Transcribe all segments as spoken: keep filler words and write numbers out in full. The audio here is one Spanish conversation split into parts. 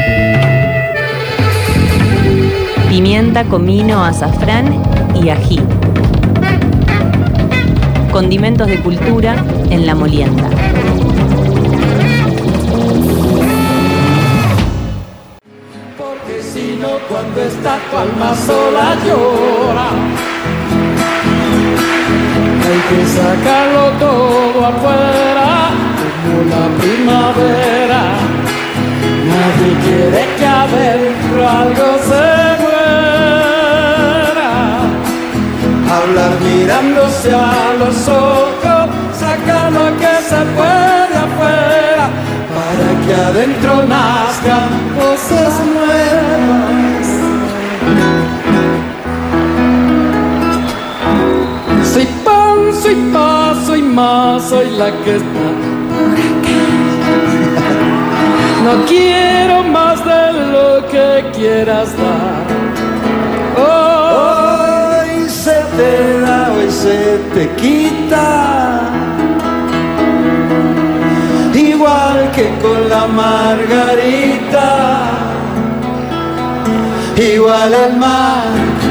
Pimienta, comino, azafrán y ají. Condimentos de cultura en La Molienda. Porque si no, cuando está tu alma sola llora, hay que sacarlo todo afuera, como la primavera. Nadie quiere que adentro algo se muera. Hablar mirándose a los ojos, sacar lo que se puede afuera, para que adentro nazcan cosas nuevas. Soy pan, soy paz, soy más, soy la que está por aquí. No quiero más de lo que quieras dar. Oh, hoy se te da, hoy se te quita. Igual que con la margarita, igual el mar,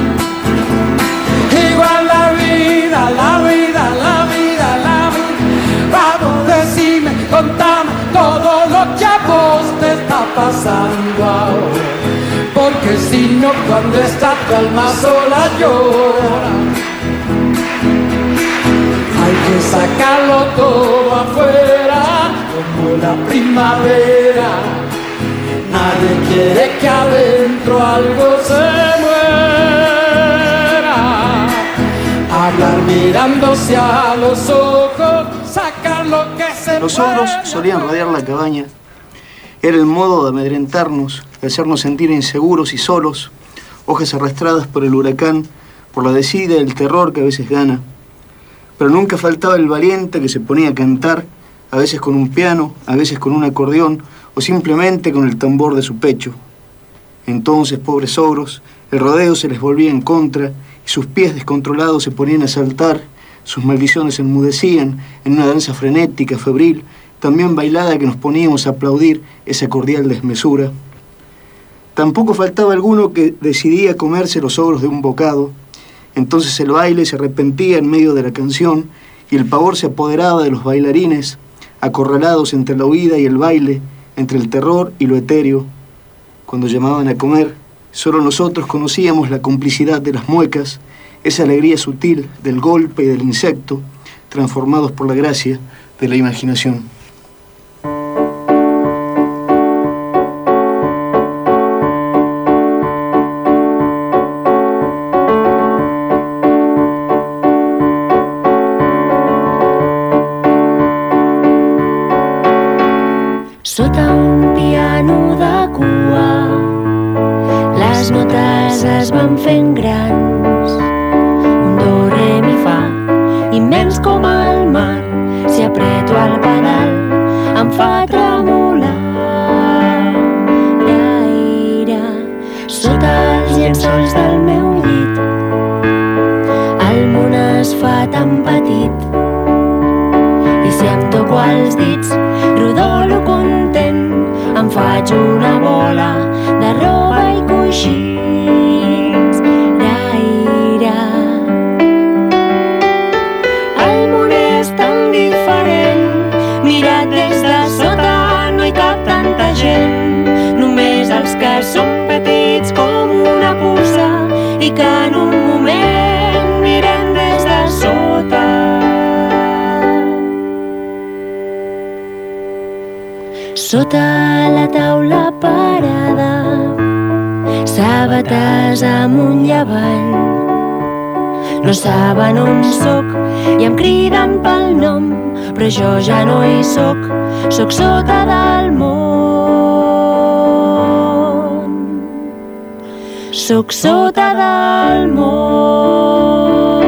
igual la vida, la vida, la vida, la vida. Vamos, decime, contame todo lo que a vos te está pasando ahora, porque si no, cuando está tu alma sola llora. Hay que sacarlo todo afuera, como la primavera. Nadie quiere que adentro algo se muera. Hablar mirándose a los ojos, sacar lo que se Los ogros solían rodear la cabaña. Era el modo de amedrentarnos, de hacernos sentir inseguros y solos, hojas arrastradas por el huracán, por la desidia del terror que a veces gana. Pero nunca faltaba el valiente que se ponía a cantar, a veces con un piano, a veces con un acordeón, o simplemente con el tambor de su pecho. Entonces, pobres ogros, el rodeo se les volvía en contra, y sus pies descontrolados se ponían a saltar, sus maldiciones enmudecían en una danza frenética, febril, también bailada, que nos poníamos a aplaudir esa cordial desmesura. Tampoco faltaba alguno que decidía comerse los ogros de un bocado. Entonces el baile se arrepentía en medio de la canción y el pavor se apoderaba de los bailarines, acorralados entre la huida y el baile, entre el terror y lo etéreo. Cuando llamaban a comer, solo nosotros conocíamos la complicidad de las muecas, esa alegría sutil del golpe y del insecto, transformados por la gracia de la imaginación. Sota un piano de cua, les notes es van fent grans. Un do, re, mi, fa, immens com el mar. Si apreto el pedal em fa tremolar. Ira, sota els llençols del meu llit, el món es fa tan petit. I si em toco els dits, rodolo content, em faig una bola de roba i coixins. Ira, el món és tan diferent, mirat des de sota no hi cap tanta gent, només els que són petits com una puça i que en un moment mirem des de sota. Sota la taula parada, sabates amunt i avall. No saben on soc i em criden pel nom, però jo ja no hi soc, soc sota del món. Soc sota del món.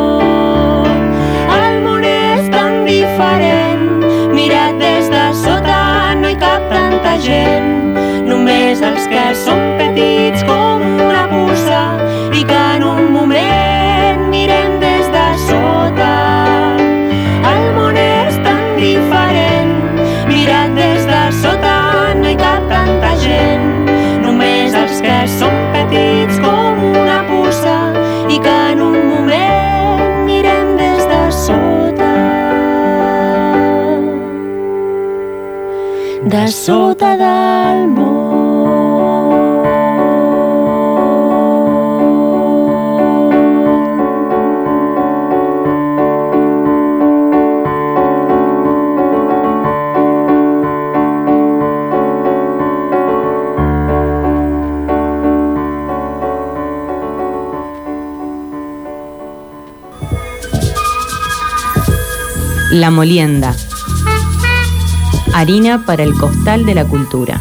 El món és tan diferent, mirat des de sota no hi cap tanta gent, només els que són petits com una puça i que en un moment mirem des de sota. El món és tan diferent, mirat des de sota no hi cap tanta gent, de sota del món. La molienda. Harina para el costal de la cultura.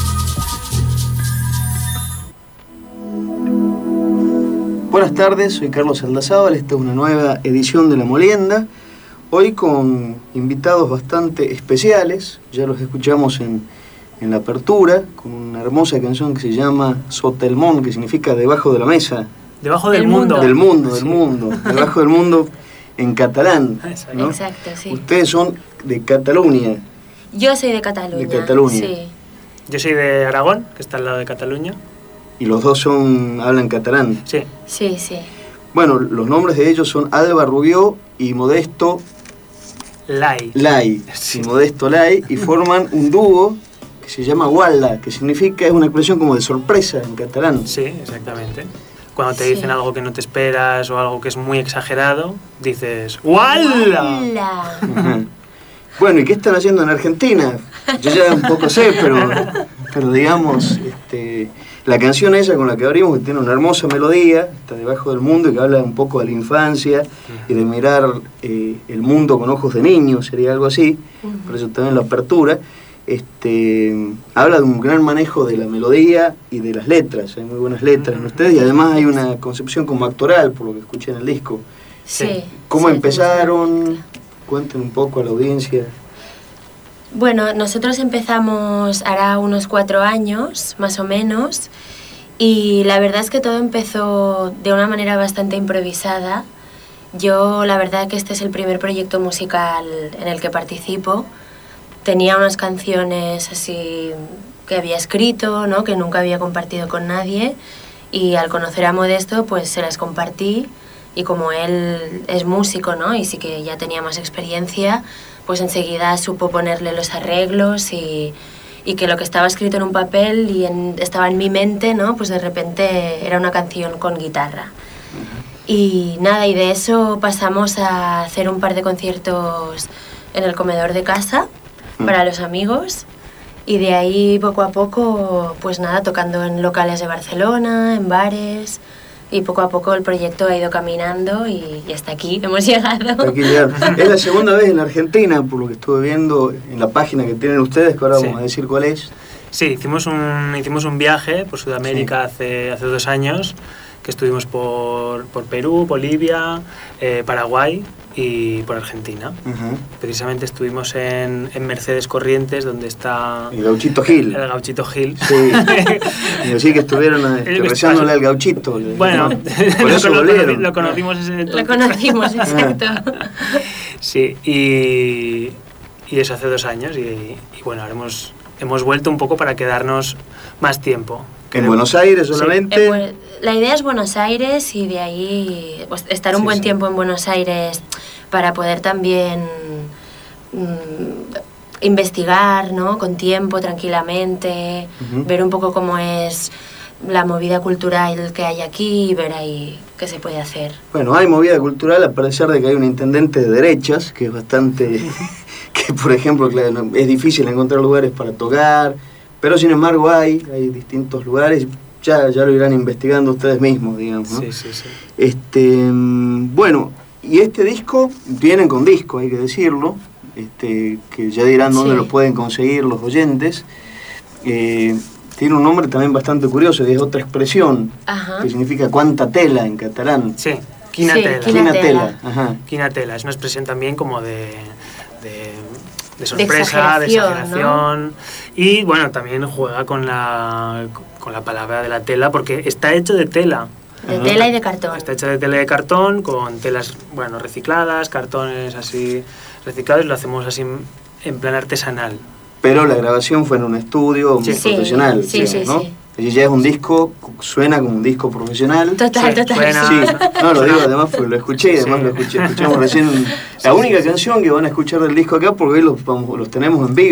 Buenas tardes, soy Carlos Aldazábal, esta es una nueva edición de La Molienda, hoy con invitados bastante especiales, ya los escuchamos en, en la apertura, con una hermosa canción que se llama Sota el Món, que significa debajo de la mesa. Debajo del, del mundo. Del mundo, del Sí. mundo, debajo del mundo en catalán, ¿no? Exacto, sí. Ustedes son de Cataluña. Yo soy de Cataluña. De Cataluña. Sí. Yo soy de Aragón, que está al lado de Cataluña. Y los dos son hablan catalán. Sí. Sí, sí. Bueno, los nombres de ellos son Alba Rubió y Modesto Lai. Lai. Sí. Y Modesto Lai, y forman un dúo que se llama Gualda, que significa, es una expresión como de sorpresa en catalán. Sí, exactamente. Cuando te Sí. dicen algo que no te esperas o algo que es muy exagerado, dices ¡Wala! Hola. Ajá. Bueno, ¿y qué están haciendo en Argentina? Yo ya un poco sé, pero, pero digamos, este, la canción esa con la que abrimos, que tiene una hermosa melodía, está debajo del mundo y que habla un poco de la infancia y de mirar eh, el mundo con ojos de niño, sería algo así, por eso también la apertura, este, habla de un gran manejo de la melodía y de las letras, hay muy buenas letras en ustedes y además hay una concepción como actoral, por lo que escuché en el disco. Sí. ¿Cómo sí, empezaron? Cuenten un poco a la audiencia. Bueno, nosotros empezamos hará unos cuatro años, más o menos, y la verdad es que todo empezó de una manera bastante improvisada. Yo, la verdad que este es el primer proyecto musical en el que participo. Tenía unas canciones así que había escrito, ¿no?, que nunca había compartido con nadie, y al conocer a Modesto pues se las compartí, y como él es músico, ¿no?, y sí que ya tenía más experiencia, pues enseguida supo ponerle los arreglos y, y que lo que estaba escrito en un papel y en, estaba en mi mente, ¿no?, pues de repente era una canción con guitarra. Y nada, y de eso pasamos a hacer un par de conciertos en el comedor de casa para los amigos, y de ahí poco a poco, pues nada, tocando en locales de Barcelona, en bares, y poco a poco el proyecto ha ido caminando y, y hasta aquí hemos llegado. Tranquilidad. Es la segunda vez en la Argentina, por lo que estuve viendo en la página que tienen ustedes, que ahora Sí. vamos a decir cuál es. Sí, hicimos un, hicimos un viaje por Sudamérica hace, hace dos años, que estuvimos por, por Perú, Bolivia, eh, Paraguay y por Argentina. Ajá. Precisamente estuvimos en, en Mercedes Corrientes, donde está El Gauchito Gil. el Gauchito Gil. Sí. Y así que estuvieron este, El- rezándole al Gauchito. Bueno, por lo, eso cono- volvieron. lo conocimos ese entonces. Lo conocimos, exacto. Sí, y, y eso hace dos años y, y bueno, ahora hemos, hemos vuelto un poco para quedarnos más tiempo. En Buenos Aires Sí. solamente. Eh, pues, la idea es Buenos Aires y de ahí pues, estar un Sí, buen sí. tiempo en Buenos Aires para poder también mm, investigar, ¿no?, con tiempo, tranquilamente, Ujú. ver un poco cómo es la movida cultural que hay aquí y ver ahí qué se puede hacer. Bueno, hay movida cultural a pesar de que hay un intendente de derechas, que es bastante... que por ejemplo, claro, no- es difícil encontrar lugares para tocar, pero sin embargo hay, hay distintos lugares, ya, ya lo irán investigando ustedes mismos, digamos, ¿no? Sí, sí, sí. Este, mm, bueno, y este disco, vienen con disco, hay que decirlo, este, que ya dirán dónde Sí. lo pueden conseguir los oyentes. Eh, tiene un nombre también bastante curioso, y es otra expresión, Ajá. que significa cuánta tela en catalán. Sí, quinatela. Sí, Quina Quinatela. tela, ajá. Quinatela es una expresión también como de, de, de sorpresa, de exageración, exageración. Y bueno, también juega con la, con la palabra de la tela, porque está hecho de tela. De Ajá. tela y de cartón. Está hecho de tela de cartón, con telas, bueno, recicladas, cartones así reciclados, lo hacemos así en plan artesanal. Pero la grabación fue en un estudio Sí. profesional, Sí, sí, ¿no? sí. Y ya es un disco, suena como un disco profesional. Total, Sí, total. suena- Sí, no, lo digo además porque lo escuché y además Sí. lo escuché. Escuchamos recién la única canción que van a escuchar del disco acá, porque hoy los, vamos- los tenemos en vivo,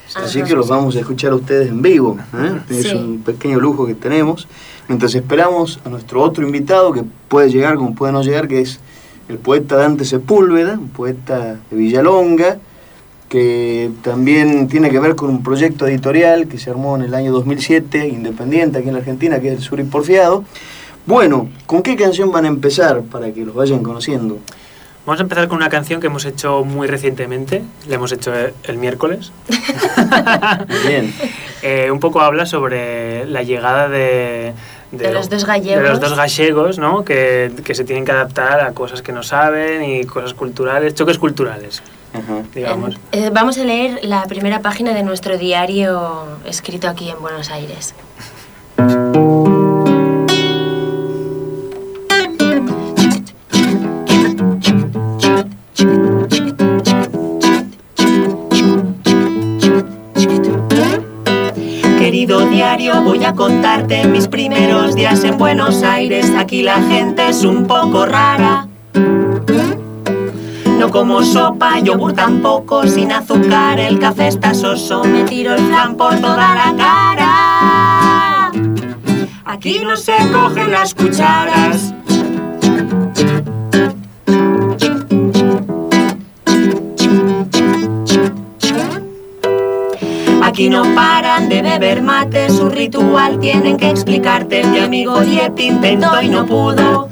Así que los vamos a escuchar a ustedes en vivo, ¿eh? Es Sí. un pequeño lujo que tenemos. Mientras esperamos a nuestro otro invitado, que puede llegar como puede no llegar, que es el poeta Dante Sepúlveda, un poeta de Villalonga, que también tiene que ver con un proyecto editorial que se armó en el año dos mil siete, independiente aquí en la Argentina, que es el Sur y Porfiado. Bueno, ¿con qué canción van a empezar para que los vayan conociendo? Vamos a empezar con una canción que hemos hecho muy recientemente, la hemos hecho el miércoles. Bien. eh, un poco habla sobre la llegada de... De los dos gallegos. De los dos gallegos, ¿no? Que, que se tienen que adaptar a cosas que no saben y cosas culturales, choques culturales, Ajá. digamos. Eh, vamos a leer la primera página de nuestro diario escrito aquí en Buenos Aires. Querido diario, voy a contarte mis primeros días en Buenos Aires. Aquí la gente es un poco rara. No como sopa, yogur tampoco, sin azúcar, el café está soso. Me tiro el flan por toda la cara. Aquí no se cogen las cucharas. Aquí no paran de beber mate, su ritual tienen que explicarte. Mi amigo Diep intentó y no pudo.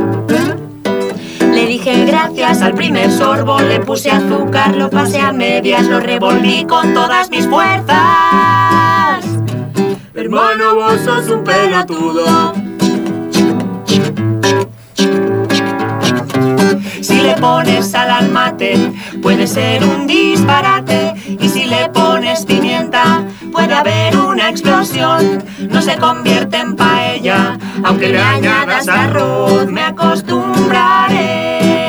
Le dije gracias al primer sorbo, le puse azúcar, lo pasé a medias, lo revolví con todas mis fuerzas. Hermano, vos sos un pelotudo. Si le pones sal al mate, puede ser un disparate. Y si le pones pimienta, puede haber una explosión. No se convierte en paella, aunque le añadas arroz, me acostumbraré.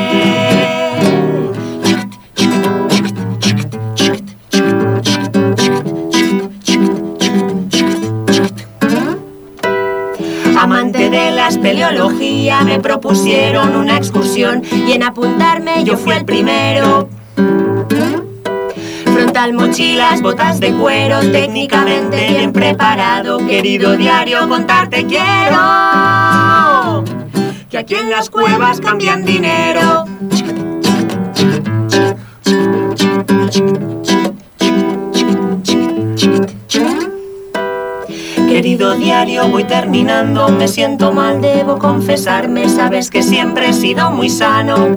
Amante de la espeleología, me propusieron una excursión y en apuntarme yo fui el primero. Frontal, mochilas, botas de cuero, técnicamente bien preparado. Querido diario, contarte quiero que aquí en las cuevas cambian dinero. Querido diario, voy terminando, me siento mal, debo confesarme. Sabes que siempre he sido muy sano.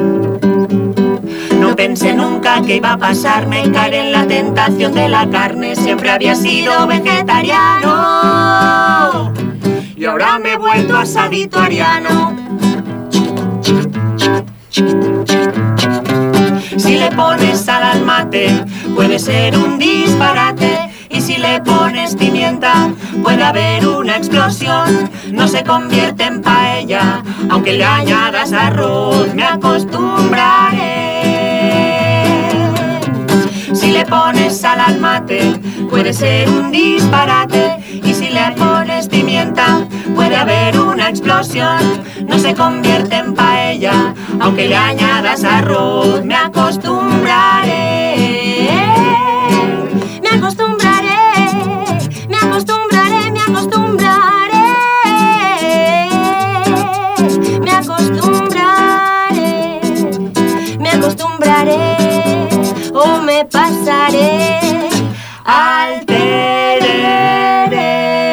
No pensé nunca que iba a pasarme, caer en la tentación de la carne. Siempre había sido vegetariano y ahora me he vuelto asadito ariano. Si le pones sal al mate, puede ser un disparate. Y si le pones pimienta, puede haber una explosión. No se convierte en paella, aunque le añadas arroz, me acostumbraré. Si le pones sal al mate, puede ser un disparate. Y si le pones pimienta, puede haber una explosión. No se convierte en paella, aunque le añadas arroz, me acostumbraré. Me acostumbraré, me acostumbraré, me acostumbraré. Me acostumbraré, me acostumbraré. O me pasaré al tereré.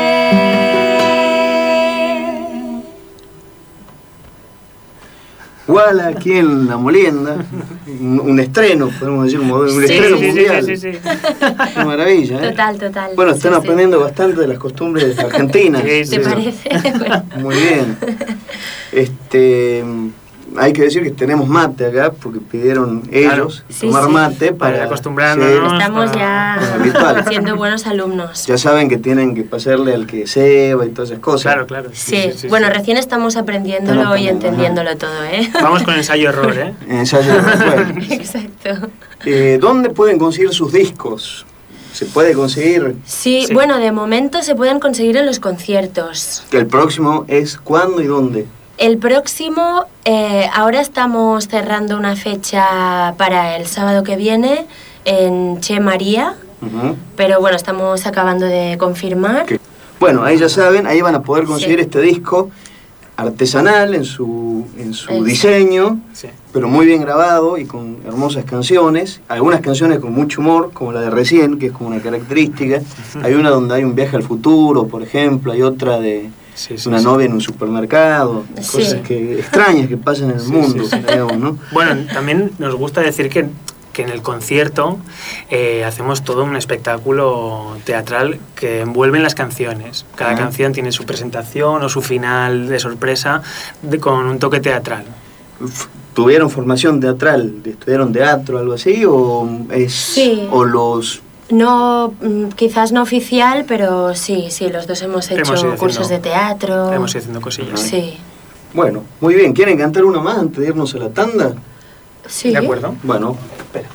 Igual aquí en La Molienda, un, un estreno, podemos decir, un, un Sí, estreno sí, sí, mundial. sí, sí, sí. Una maravilla, ¿eh? Total, total. Bueno, están Sí, sí. aprendiendo bastante de las costumbres argentinas. Sí, sí, ¿Te sí. parece? Bueno. Muy bien. Este, hay que decir que tenemos mate acá, porque pidieron ellos Sí, tomar sí. mate para... Para ir acostumbrándonos. Estamos para- ya para habitual. siendo buenos alumnos. Ya saben que tienen que pasarle al que ceba y todas esas cosas. Claro, claro. Sí, bueno, recién estamos aprendiéndolo Estamos y aprendiendo, entendiéndolo todo, ¿eh? Vamos con ensayo-error, ¿eh? Ensayo de recuerdo. Exacto. Eh, ¿Dónde pueden conseguir sus discos? ¿Se puede conseguir? Sí, Sí. bueno, de momento se pueden conseguir en los conciertos. Que el próximo es ¿cuándo y dónde? El próximo, eh, ahora estamos cerrando una fecha para el sábado que viene en Che María, Uh-huh. Pero bueno, estamos acabando de confirmar. Okay. Bueno, ahí ya saben, ahí van a poder conseguir sí. este disco artesanal en su, en su es. diseño, sí. pero muy bien grabado y con hermosas canciones. Algunas canciones con mucho humor, como la de recién, que es como una característica. Uh-huh. Hay una donde hay un viaje al futuro, por ejemplo, hay otra de sí, sí, una sí. novia en un supermercado, sí. cosas que, extrañas que pasan en el sí, mundo, sí, sí. digamos, ¿no? Bueno, también nos gusta decir que que en el concierto eh, hacemos todo un espectáculo teatral que envuelve en las canciones. Cada ah. canción tiene su presentación o su final de sorpresa de, con un toque teatral. ¿Tuvieron formación teatral? ¿Estudiaron teatro o algo así? ¿O, es, sí. o los...? No, quizás no oficial, pero sí, sí, los dos hemos hecho hemos haciendo, cursos de teatro. Hemos ido haciendo cosillas. Sí. Bueno, muy bien. ¿Quieren cantar una más antes de irnos a la tanda? Sí. De acuerdo. Bueno, espera.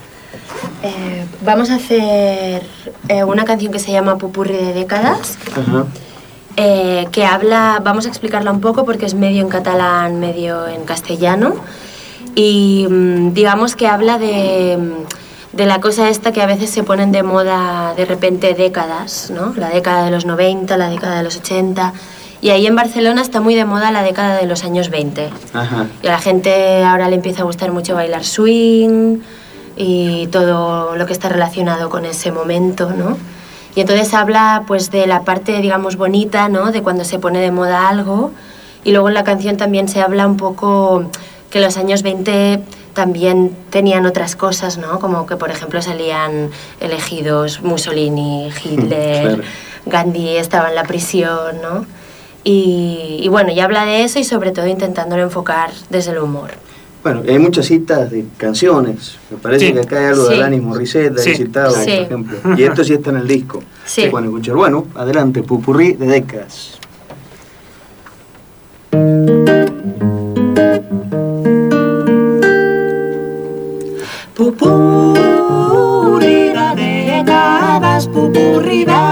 Eh, vamos a hacer eh, una canción que se llama Pupurri de décadas. Ajá. Eh, que habla, vamos a explicarla un poco porque es medio en catalán, medio en castellano. Y digamos que habla de, de la cosa esta que a veces se ponen de moda de repente décadas, ¿no? La década de los noventa, la década de los ochenta... Y ahí en Barcelona está muy de moda la década de los años veinte. Ajá. Y a la gente ahora le empieza a gustar mucho bailar swing y todo lo que está relacionado con ese momento, ¿no? Y entonces habla pues de la parte, digamos, bonita, ¿no? De cuando se pone de moda algo. Y luego en la canción también se habla un poco que los años veinte también tenían otras cosas, ¿no? Como que, por ejemplo, salían elegidos Mussolini, Hitler, claro. Gandhi estaba en la prisión, ¿no? Y, y bueno, y habla de eso y sobre todo intentándolo enfocar desde el humor. Bueno, hay muchas citas de canciones. Me parece sí. que acá hay algo sí. de Alanis Morissette, sí. citado, sí. por ejemplo. Y esto sí está en el disco. Sí. Se pueden escuchar. Bueno, adelante, Pupurri de décadas. Pupurri de décadas, pupurri de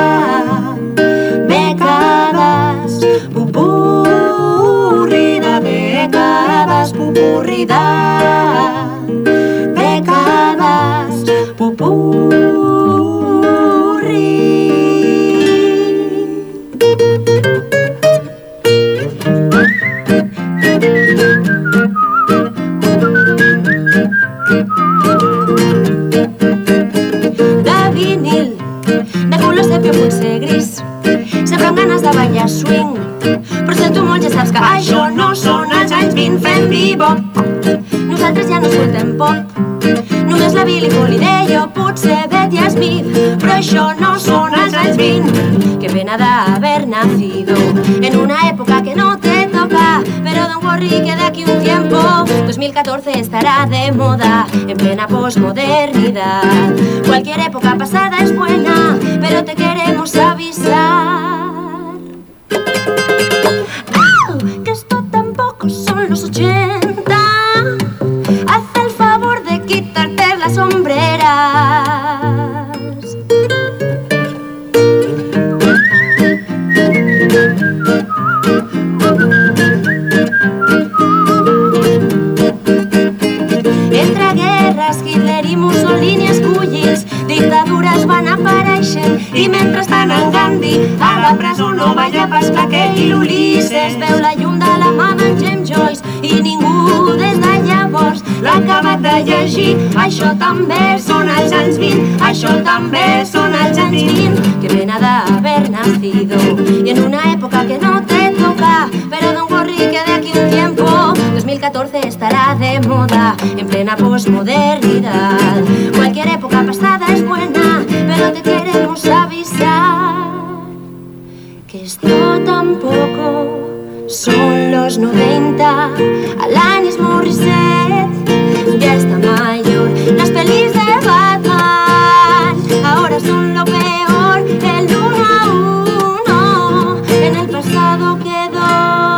Pupurri de décadas, pupurri de décadas, pupurri. De vinil, de color sèpia potser gris, sempre amb ganes de ballar swing, però sento molt, ja saps que això no són els anys vint, fem bebop. Nosaltres ja no escoltem pop, només la Billie Holiday o potser Betty Smith, però això no són els anys vint. Qué pena de haber nacido en una época que no te toca, pero don't worry que de aquí un tiempo dos mil catorce estará de moda, en plena posmodernidad. Cualquier época pasada es buena, pero te queremos avisar que esto tampoco son los ochenta. Haz el favor de quitarte las sombreras. Entre guerres, Hitler i Mussolini escollits, dictadures van apareixent i mentrestant en Gandhi a la presó no balla pas clar que i l'Ulisses veu la llum de la mà d'en James Joyce i ningú des de llavors l'ha acabat de llegir. Això també són els anys vint, això també són els anys vint. Que pena d'haver nacido y en una época que no te toca, pero don't worry que de aquí un tiempo dos mil catorce estará de moda, en plena posmodernidad. Cualquier época pasada es buena, pero te queremos avisar que esto tampoco son los noventa. Alanis Morissette ya está mayor, las pelis de Batman ahora son lo peor. El uno a uno en el pasado quedó.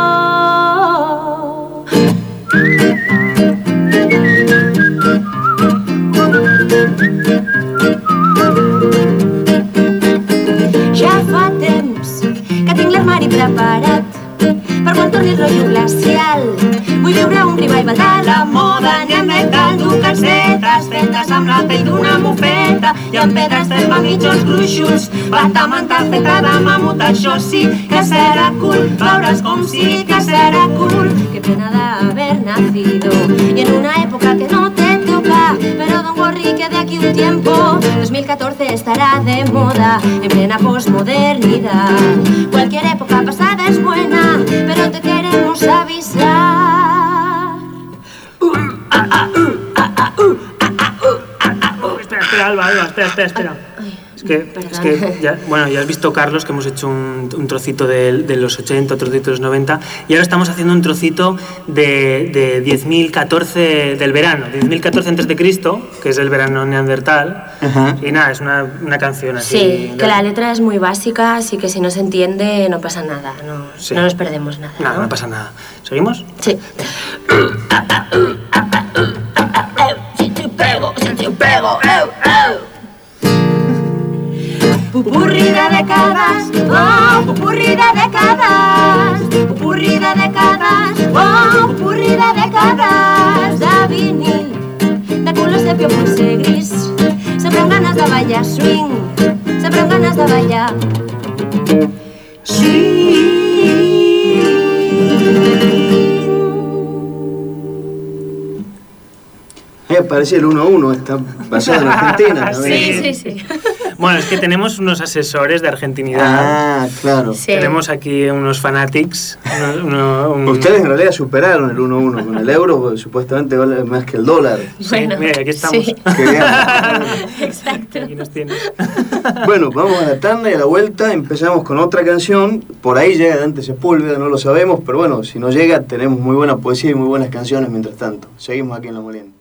Ja fa temps que tinc l'armari preparat per quan torni el rotllo glacial. Vull veure un revival va la moda, ni en metal d'un calcetes fetes amb la pell d'una mofeta i amb pedres de mitjos gruixuts, batamanta feta de mamut, això sí que serà cool, veuràs com sí que serà cool. Qué pena de haber nacido y en una época que no te toca, pero don't worry que de aquí un tiempo dos mil catorce estará de moda, en plena posmodernidad. Cualquier época pasada es buena, pero te queremos avisar. Uh, ah, ah, uh, ah, ah, uh, ah, ah, uh, ah, ah, uh. Espera, espera, Alba, Alba, espera, espera, espera. Ay, Es que, es que ya, bueno, ya has visto, Carlos, que hemos hecho un, un trocito de, de los ochenta, otro trocito de los noventa, y ahora estamos haciendo un trocito de, de diez mil catorce del verano, diez mil catorce antes de Cristo, que es el verano neandertal. Ajá. Y nada, es una, una canción así. Sí, de... que la letra es muy básica, así que si no se entiende no pasa nada, no, sí. no nos perdemos nada. No, no, no pasa nada. ¿Seguimos? Sí. Si te pego, si te pego, eu, eu. Pupurri de dècades, oh, pupurri de dècades, pupurri de dècades, oh, pupurri de dècades, de vinil, de color sèpia potser gris, sempre amb ganes de ballar swing, sempre amb ganes de ballar swing. Ahí aparece el uno a uno, está basado en Argentina también. Sí, sí, sí. Bueno, es que tenemos unos asesores de argentinidad. Ah, claro. Sí. Tenemos aquí unos fanatics. Uno, uno, un... Ustedes en realidad superaron el uno a uno con el euro, porque supuestamente vale más que el dólar. Sí, Bueno, mira, aquí estamos. sí. Qué bien. Exacto. Aquí nos tienes. Bueno, vamos a la tanda y a la vuelta empezamos con otra canción. Por ahí llega Dante Sepúlveda, no lo sabemos, pero bueno, si no llega tenemos muy buena poesía y muy buenas canciones mientras tanto. Seguimos aquí en La Molienda.